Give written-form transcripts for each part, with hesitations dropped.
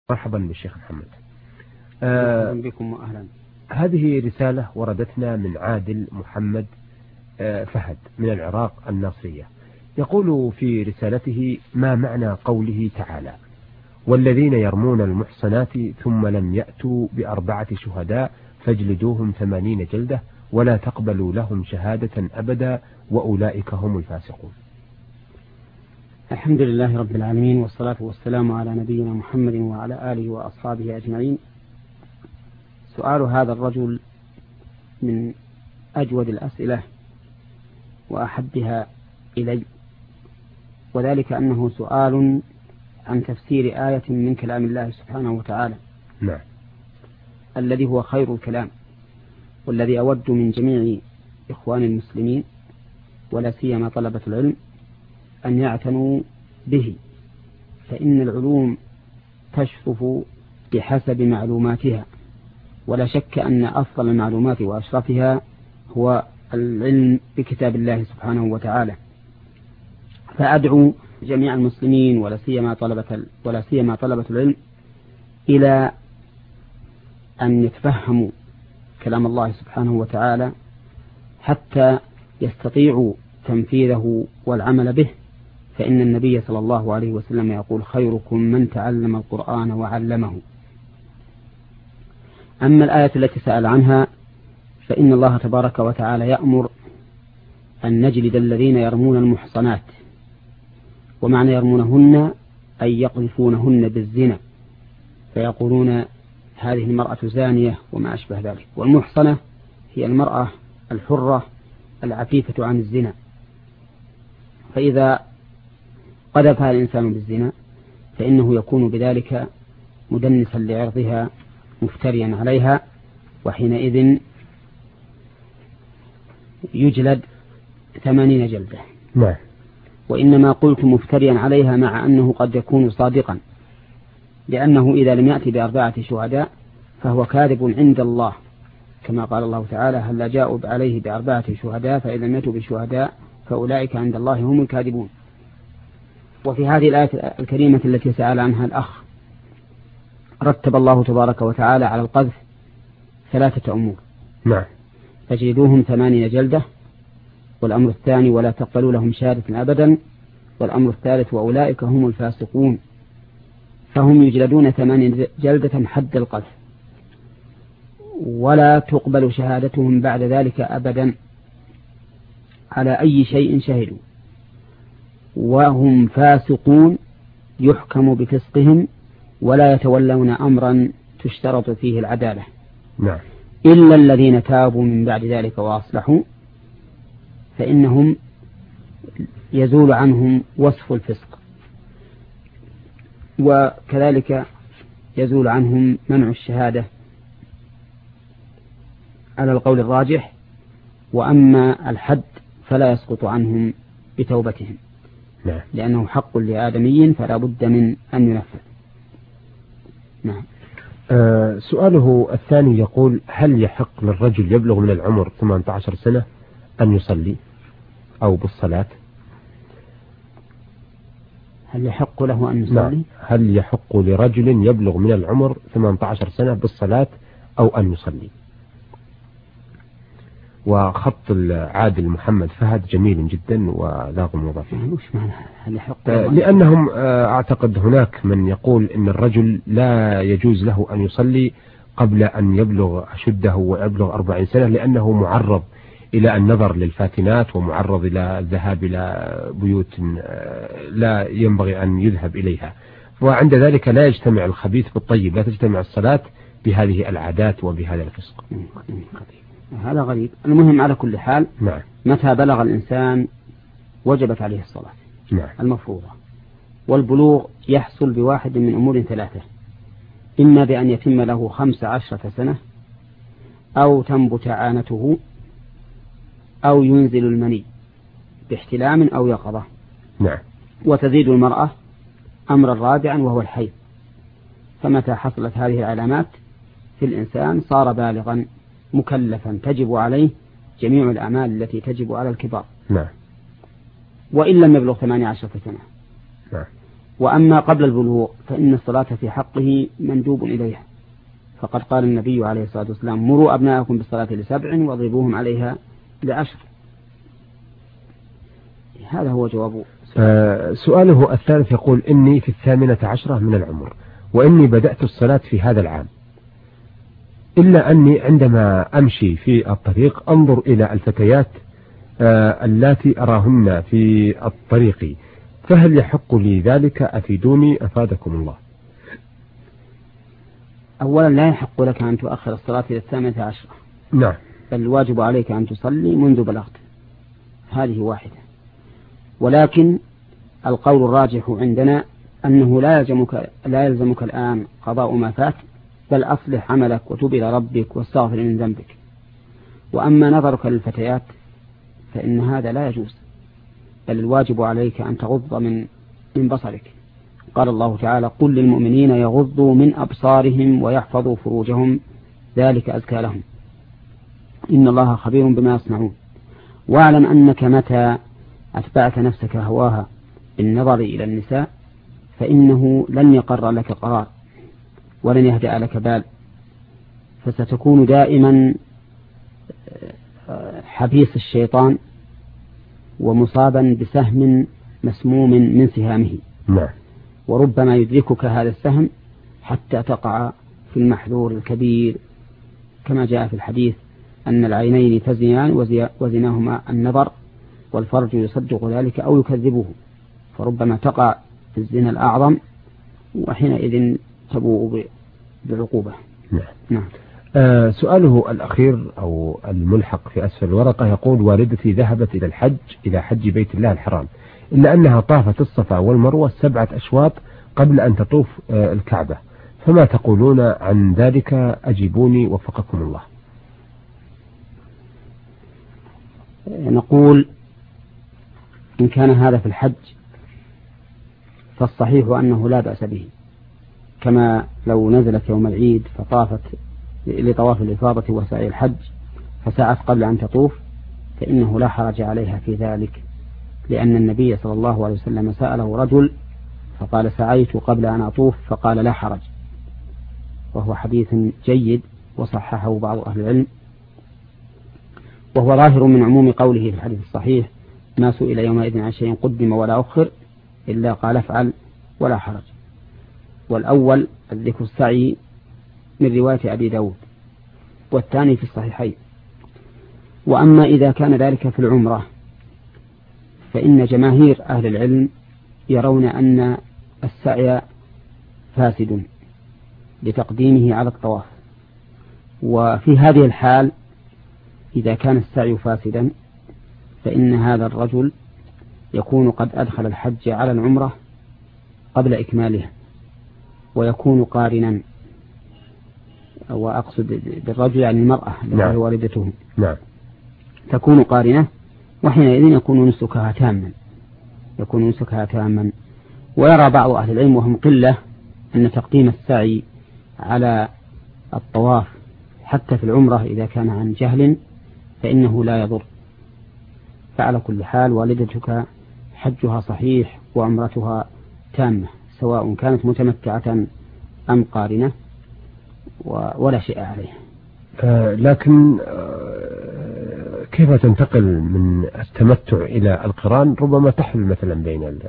مرحبا بالشيخ محمد. مرحبا بكم وأهلا. هذه رسالة وردتنا من عادل محمد فهد من العراق الناصرية، يقول في رسالته: ما معنى قوله تعالى: والذين يرمون المحصنات ثم لم يأتوا ب4 شهداء فاجلدوهم 80 جلدة ولا تقبلوا لهم شهادة أبدا وأولئك هم الفاسقون. الحمد لله رب العالمين، والصلاة والسلام على نبينا محمد وعلى آله وأصحابه أجمعين. سؤال هذا الرجل من أجود الأسئلة وأحبها إلي، وذلك أنه سؤال عن تفسير آية من كلام الله سبحانه وتعالى. نعم. الذي هو خير الكلام، والذي أود من جميع إخوان المسلمين ولا سيما طلبة العلم أن يعتنوا به، فإن العلوم تشرف بحسب معلوماتها، ولا شك أن أفضل المعلومات وأشرفها هو العلم بكتاب الله سبحانه وتعالى. فأدعو جميع المسلمين ولا سيما طلبة العلم إلى أن يتفهموا كلام الله سبحانه وتعالى حتى يستطيعوا تنفيذه والعمل به، فإن النبي صلى الله عليه وسلم يقول: خيركم من تعلم القرآن وعلمه. أما الآية التي سأل عنها فإن الله تبارك وتعالى يأمر أن نجلد الذين يرمون المحصنات، ومعنى يرمونهن أي يقذفونهن بالزنا، فيقولون هذه المرأة زانية وما أشبه ذلك. والمحصنة هي المرأة الحرة العفيفة عن الزنا، فإذا قذفها الإنسان بالزنا فإنه يكون بذلك مدنسا لعرضها مفتريا عليها، وحينئذ يجلد 80 جلدة. نعم. وإنما قلت مفتريا عليها مع أنه قد يكون صادقا، لأنه إذا لم يأتي ب4 شهداء فهو كاذب عند الله، كما قال الله تعالى: هل جاءوا عليه ب4 شهداء فإذا لم يأتوا بشهداء فأولئك عند الله هم الكاذبون. وفي هذه الآية الكريمة التي سأل عنها الأخ رتب الله تبارك وتعالى على القذف 3 أمور. نعم. فاجلدوهم 80 جلدة، والأمر الثاني ولا تقبلوا لهم شهادة أبدا، والأمر الثالث وأولئك هم الفاسقون. فهم يجلدون 80 جلدة حد القذف، ولا تقبل شهادتهم بعد ذلك أبدا على أي شيء شهدوا، وهم فاسقون يحكم بفسقهم، ولا يتولون أمرا تشترط فيه العدالة. نعم. إلا الذين تابوا من بعد ذلك وأصلحوا فإنهم يزول عنهم وصف الفسق، وكذلك يزول عنهم منع الشهادة على القول الراجح. وأما الحد فلا يسقط عنهم بتوبتهم. نعم. لأنه حق لآدمي فلا بد من أن ينفذ. نعم. سؤاله الثاني يقول: هل يحق للرجل يبلغ من العمر 18 سنة أن يصلي أو بالصلاة؟ هل يحق له أن يصلي؟ نعم. هل يحق لرجل يبلغ من العمر 18 سنة بالصلاة أو أن يصلي؟ وخط عادل محمد فهد جميل جدا ولا غموض فيه. وش معنى هل يحق؟ لأنهم أعتقد هناك من يقول إن الرجل لا يجوز له أن يصلي قبل أن يبلغ أشده ويبلغ 40 سنة، لأنه معرض إلى النظر للفاتنات ومعرض إلى الذهاب إلى بيوت لا ينبغي أن يذهب إليها، وعند ذلك لا يجتمع الخبيث بالطيب، لا تجتمع الصلاة بهذه العادات وبهذا الفسق. هذا غريب. المهم على كل حال، نعم، متى بلغ الإنسان وجبت عليه الصلاة، نعم، المفروضة. والبلوغ يحصل بواحد من أمور 3: إما بأن يتم له 15 سنة، أو تنبت عانته، أو ينزل المني باحتلام أو يقظة. نعم. وتزيد المرأة أمرا رابعا وهو الحيض. فمتى حصلت هذه العلامات في الإنسان صار بالغا مكلفا تجب عليه جميع الأعمال التي تجب على الكبار. نعم. وإن لم يبلغ 18 سنة. نعم. وأما قبل البلوغ فإن الصلاة في حقه مندوب إليها، فقد قال النبي عليه الصلاة والسلام: مروا أبناءكم بالصلاة ل7 واضربوهم عليها ل10. هذا هو جواب سؤاله الثالث يقول: إني في 18 من العمر، وإني بدأت الصلاة في هذا العام، إلا أني عندما أمشي في الطريق أنظر إلى الفتيات اللاتي أراهن في الطريق، فهل يحق لي ذلك؟ أفيدوني أفادكم الله. أولا لا يحق لك أن تؤخر الصلاة إلى 18. نعم. بل الواجب عليك أن تصلي منذ بلغت، هذه واحدة. ولكن القول الراجح عندنا أنه لا يلزمك الآن قضاء ما فات، بل أصلح عملك وتوب إلى ربك واستغفر من ذنبك. وأما نظرك للفتيات فإن هذا لا يجوز، بل الواجب عليك أن تغض من بصرك. قال الله تعالى: قل للمؤمنين يغضوا من أبصارهم ويحفظوا فروجهم ذلك أزكى لهم إن الله خبير بما يصنعون. واعلم أنك متى أتبعت نفسك هواها بالنظر إلى النساء فإنه لن يقر لك قرار ولن يهدأ لك بال، فستكون دائما حبيس الشيطان ومصابا بسهم مسموم من سهامه. نعم. وربما يدركك هذا السهم حتى تقع في المحذور الكبير، كما جاء في الحديث أن العينين تزنيان وزناهما النظر، والفرج يصدق ذلك أو يكذبه، فربما تقع في الزنا الأعظم وحينئذ تبوء بالعقوبة. نعم. سؤاله الأخير أو الملحق في أسفل الورقة يقول: والدتي ذهبت إلى حج بيت الله الحرام، إلا أنها طافت الصفا والمروة 7 أشواط قبل أن تطوف الكعبة، فما تقولون عن ذلك؟ أجيبوني وفقكم الله. نقول: إن كان هذا في الحج فالصحيح أنه لا بأس به، كما لو نزلت يوم العيد فطافت لطواف الإفاضة وسعي الحج فسعت قبل أن تطوف، فإنه لا حرج عليها في ذلك، لأن النبي صلى الله عليه وسلم سأله رجل فقال: سعيت قبل أن أطوف، فقال: لا حرج، وهو حديث جيد وصححه بعض أهل العلم، وهو ظاهر من عموم قوله في الحديث الصحيح: ما سئل يومئذ عن شيء قدم ولا أخر إلا قال افعل ولا حرج. والأول الذكر السعي من رواية أبي داود، والثاني في الصحيحين. وأما إذا كان ذلك في العمرة فإن جماهير أهل العلم يرون أن السعي فاسد لتقديمه على الطواف، وفي هذه الحال إذا كان السعي فاسدا فإن هذا الرجل يكون قد أدخل الحج على العمرة قبل إكمالها، ويكون قارنا، وأقصد بالرجل يعني المرأة التي والدته. نعم. تكون قارنة، وحينئذ يكون نسكها تاما. ويرى بعض أهل العلم وهم قلة أن تقديم السعي على الطواف حتى في العمرة إذا كان عن جهل فإنه لا يضر. فعلى كل حال والدتك حجها صحيح وعمرتها تامة، سواء كانت متمتعة أم قارنة، ولا شيء عليها. لكن كيف تنتقل من التمتع إلى القران؟ ربما تحمل مثلا بين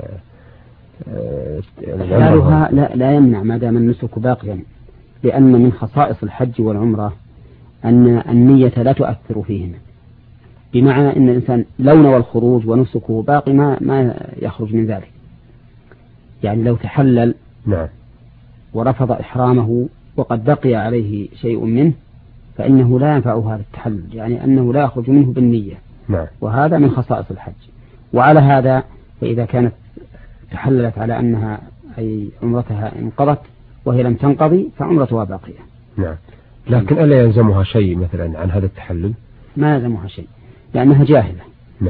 حالها لا يمنع ما دام النسك باقيا، لأن من خصائص الحج والعمرة أن النية لا تؤثر فيهما، بمعنى أن الإنسان لو نوى الخروج ونسكه باقي ما يخرج من ذلك. يعني لو تحلل ورفض إحرامه وقد بقي عليه شيء منه فإنه لا ينفعه هذا التحلل، يعني أنه لا يخرج منه بالنية. وهذا من خصائص الحج. وعلى هذا فإذا كانت تحللت على أنها أي عمرتها انقضت وهي لم تنقضي فعمرتها باقية. لكن ألا يلزمها شيء مثلا عن هذا التحلل؟ ما يلزمها شيء لأنها جاهلة.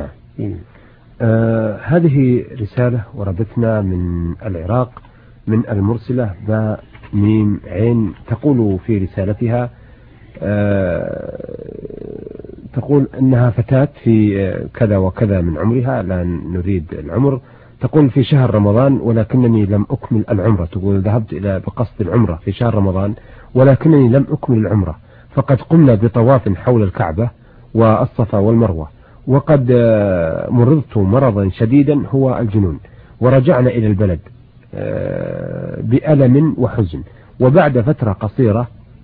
هذه رسالة وردتنا من العراق من المرسلة باء ميم عين، تقول في رسالتها تقول أنها فتاة في كذا وكذا من عمرها، لا نريد العمر، تقول في شهر رمضان ولكنني لم أكمل العمرة. تقول ذهبت إلى بقصد العمرة في شهر رمضان ولكنني لم أكمل العمرة، فقد قمنا بطواف حول الكعبة والصفا والمروة، وقد مرضت مرضا شديدا هو الجنون، ورجعنا إلى البلد بألم وحزن، وبعد فترة قصيرة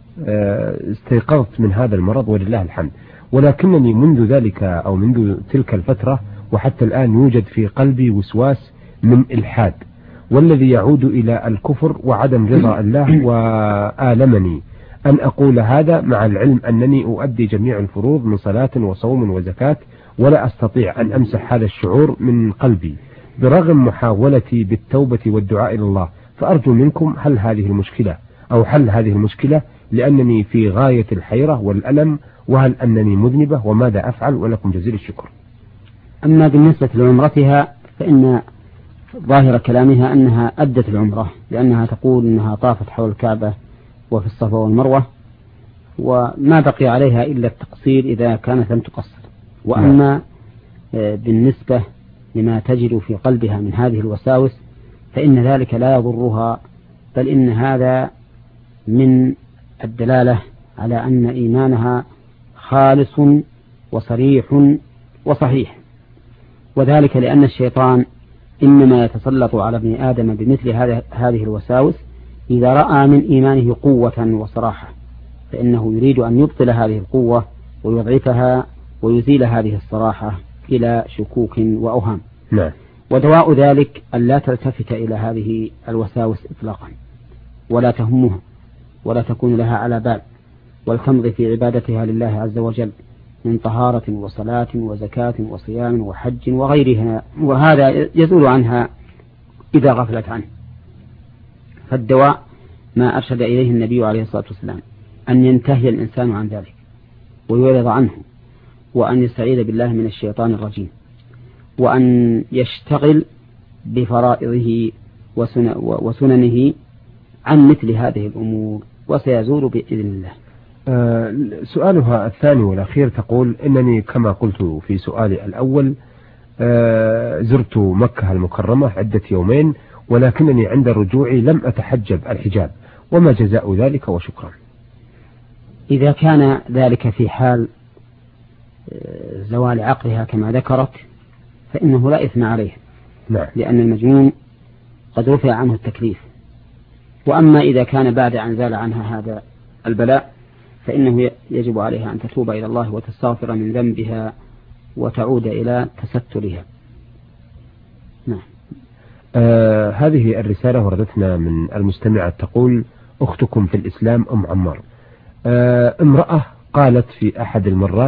استيقظت من هذا المرض ولله الحمد، ولكنني منذ ذلك أو منذ تلك الفترة وحتى الآن يوجد في قلبي وسواس من إلحاد، والذي يعود إلى الكفر وعدم رضا الله، وآلمني أن أقول هذا مع العلم أنني أؤدي جميع الفروض من صلاة وصوم وزكاة، ولا أستطيع أن أمسح هذا الشعور من قلبي برغم محاولتي بالتوبة والدعاء إلى الله. فأرجو منكم حل هذه المشكلة لأنني في غاية الحيرة والألم، وهل أنني مذنبة وماذا أفعل؟ ولكم جزيل الشكر. أما بالنسبة لعمرتها فإن ظاهر كلامها أنها أدت العمرة، لأنها تقول أنها طافت حول الكعبة وفي الصفا والمروة، وما بقي عليها إلا التقصير إذا كانت لم تقصر. وأما بالنسبة لما تجد في قلبها من هذه الوساوس فإن ذلك لا يضرها، بل إن هذا من الدلالة على أن إيمانها خالص وصريح وصحيح، وذلك لأن الشيطان إنما يتسلط على ابن آدم بمثل هذه الوساوس إذا رأى من إيمانه قوة وصراحة، فإنه يريد أن يبطل هذه القوة ويضعفها ويزيل هذه الصراحة إلى شكوك وأوهام. نعم. ودواء ذلك أن لا تلتفت إلى هذه الوساوس إطلاقا، ولا تهمها ولا تكون لها على بال، ولتمضي في عبادتها لله عز وجل من طهارة وصلاة وزكاة وصيام وحج وغيرها، وهذا يزول عنها إذا غفلت عنه. فالدواء ما أرشد إليه النبي عليه الصلاة والسلام، أن ينتهي الإنسان عن ذلك ويعرض عنه، وأن يستعيذ بالله من الشيطان الرجيم، وأن يشتغل بفرائضه وسننه عن مثل هذه الأمور، وسيزول بإذن الله. سؤالها الثاني والأخير تقول إنني كما قلت في سؤالي الأول زرت مكة المكرمة عدة يومين، ولكنني عند رجوعي لم أتحجب الحجاب، وما جزاء ذلك؟ وشكرا. إذا كان ذلك في حال زوال عقلها كما ذكرت فإنه لا إثم عليه. نعم. لأن المجنون قد رفع عنه التكليف. وأما إذا كان بعد أن زال عنها هذا البلاء فإنه يجب عليها أن تتوب إلى الله وتستغفر من ذنبها وتعود إلى تسترها. نعم. هذه الرسالة وردتنا من المستمعة تقول: أختكم في الإسلام أم عمار، امرأة قالت في أحد المرات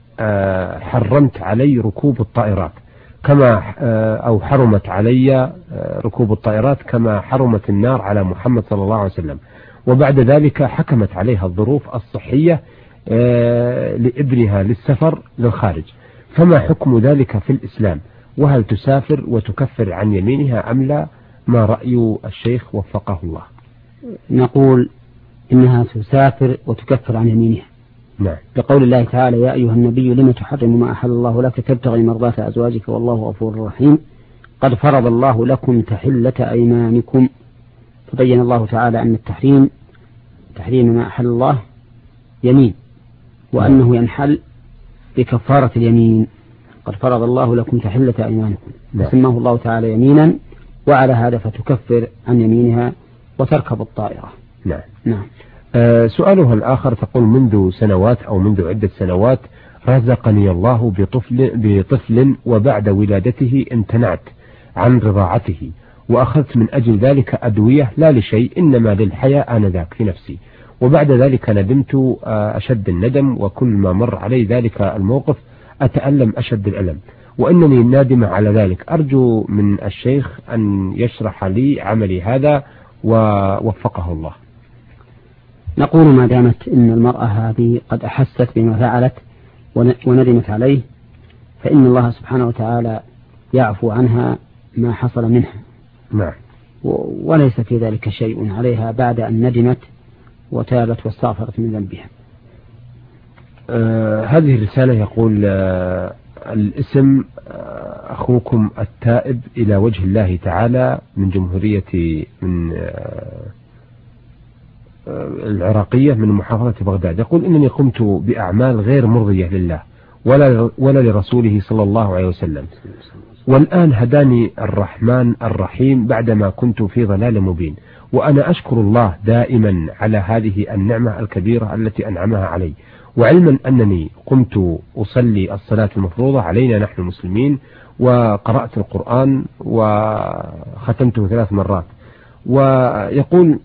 حرمت علي ركوب الطائرات كما أو حرمت علي ركوب الطائرات كما حرمت النار على محمد صلى الله عليه وسلم، وبعد ذلك حكمت عليها الظروف الصحية لابنها للسفر للخارج، فما حكم ذلك في الإسلام؟ وهل تسافر وتكفر عن يمينها أم لا؟ ما رأي الشيخ وفقه الله؟ نقول إنها تسافر وتكفر عن يمينها. نعم. بقول الله تعالى: يا أيها النبي لم تحرم ما أحل الله لك تبتغي مرضات أزواجك والله غفور رحيم قد فرض الله لكم تحلة أيمانكم. فبين الله تعالى أن تحريم ما أحل الله يمين، وأنه ينحل بكفارة اليمين. قد فرض الله لكم تحلة أيمانكم، فسماه الله تعالى يمينا، وعلى هذا فتكفر عن يمينها وتركب الطائرة. نعم. نعم. سؤالها الآخر تقول: منذ سنوات أو منذ عدة سنوات رزقني الله بطفل وبعد ولادته امتنعت عن رضاعته، وأخذت من أجل ذلك أدوية لا لشيء إنما للحياة آنذاك في نفسي، وبعد ذلك ندمت أشد الندم، وكل ما مر علي ذلك الموقف أتألم أشد الألم، وإنني نادمة على ذلك. أرجو من الشيخ أن يشرح لي عملي هذا ووفقه الله. نقول ما دامت إن المرأة هذه قد أحست بما فعلت وندمت عليه فإن الله سبحانه وتعالى يعفو عنها ما حصل منها. نعم. وليس في ذلك شيء عليها بعد أن ندمت وتابت واستغفرت من ذنبها. هذه الرسالة يقول: الاسم أخوكم التائب إلى وجه الله تعالى من جمهورية من العراقية من محافظة بغداد، يقول إنني قمت بأعمال غير مرضية لله ولا لرسوله صلى الله عليه وسلم، والآن هداني الرحمن الرحيم بعدما كنت في ضلال مبين، وأنا أشكر الله دائما على هذه النعمة الكبيرة التي أنعمها علي، وعلما أنني قمت أصلي الصلاة المفروضة علينا نحن المسلمين، وقرأت القرآن وختمته 3 مرات. ويقول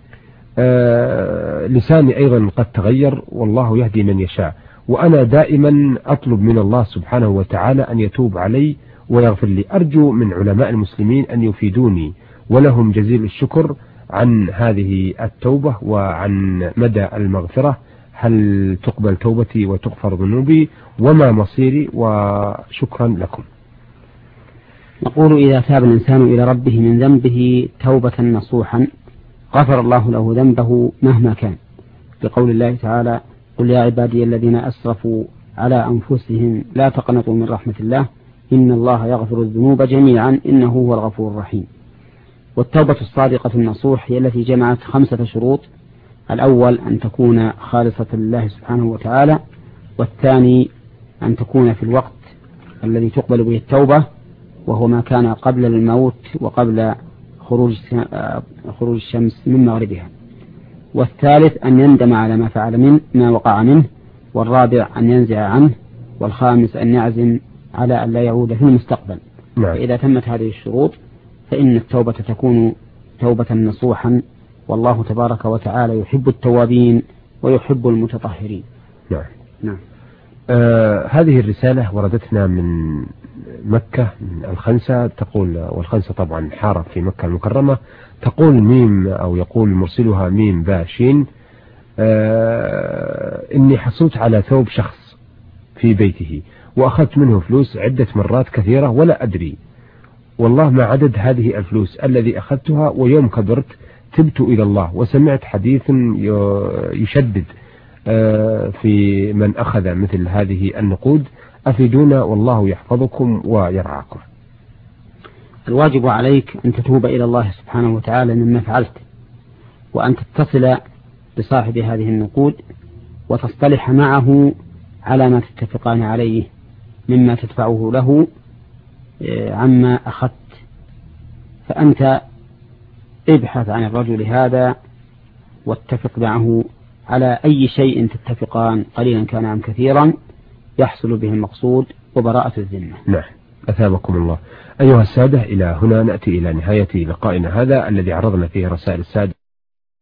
لساني أيضا قد تغير والله يهدي من يشاء، وأنا دائما أطلب من الله سبحانه وتعالى أن يتوب علي ويغفر لي. أرجو من علماء المسلمين أن يفيدوني، ولهم جزيل الشكر عن هذه التوبة وعن مدى المغفرة. هل تقبل توبتي وتغفر ذنوبي وما مصيري؟ وشكرا لكم. نقول إذا تاب الإنسان إلى ربه من ذنبه توبة نصوحا غفر الله له ذنبه مهما كان، بقول الله تعالى: قل يا عبادي الذين أسرفوا على أنفسهم لا تقنطوا من رحمة الله إن الله يغفر الذنوب جميعا إنه هو الغفور الرحيم. والتوبة الصادقة النصوح هي التي جمعت 5 شروط: الأول أن تكون خالصة لله سبحانه وتعالى، والثاني أن تكون في الوقت الذي تقبل به التوبة وهو ما كان قبل الموت وقبل خروج الشمس من مغربها، والثالث أن يندم على ما فعل منه ما وقع منه، والرابع أن ينزع عنه، والخامس أن يعزم على أن لا يعود في المستقبل. فإذا تمت هذه الشروط فإن التوبة تكون توبة نصوحا، والله تبارك وتعالى يحب التوابين ويحب المتطهرين. نعم. هذه الرسالة وردتنا من مكة من الخنسة، تقول، والخنسة طبعا حارة في مكة المكرمة، تقول ميم أو يقول مرسلها ميم باشين: إني حصلت على ثوب شخص في بيته وأخذت منه فلوس عدة مرات كثيرة ولا أدري والله ما عدد هذه الفلوس الذي أخذتها، ويوم كبرت تبت إلى الله وسمعت حديث يشدد في من أخذ مثل هذه النقود، أفيدونا والله يحفظكم ويرعاكم. الواجب عليك أن تتوب إلى الله سبحانه وتعالى مما فعلت، وأن تتصل بصاحب هذه النقود وتصطلح معه على ما تتفقان عليه مما تدفعه له عما أخذت. فأنت ابحث عن الرجل هذا واتفق معه على أي شيء تتفقان قليلا كان أم كثيرا يحصل به المقصود وبراءة الذمة. نعم، أثابكم الله. أيها السادة، إلى هنا نأتي إلى نهاية لقائنا هذا الذي عرضنا فيه رسائل السادة.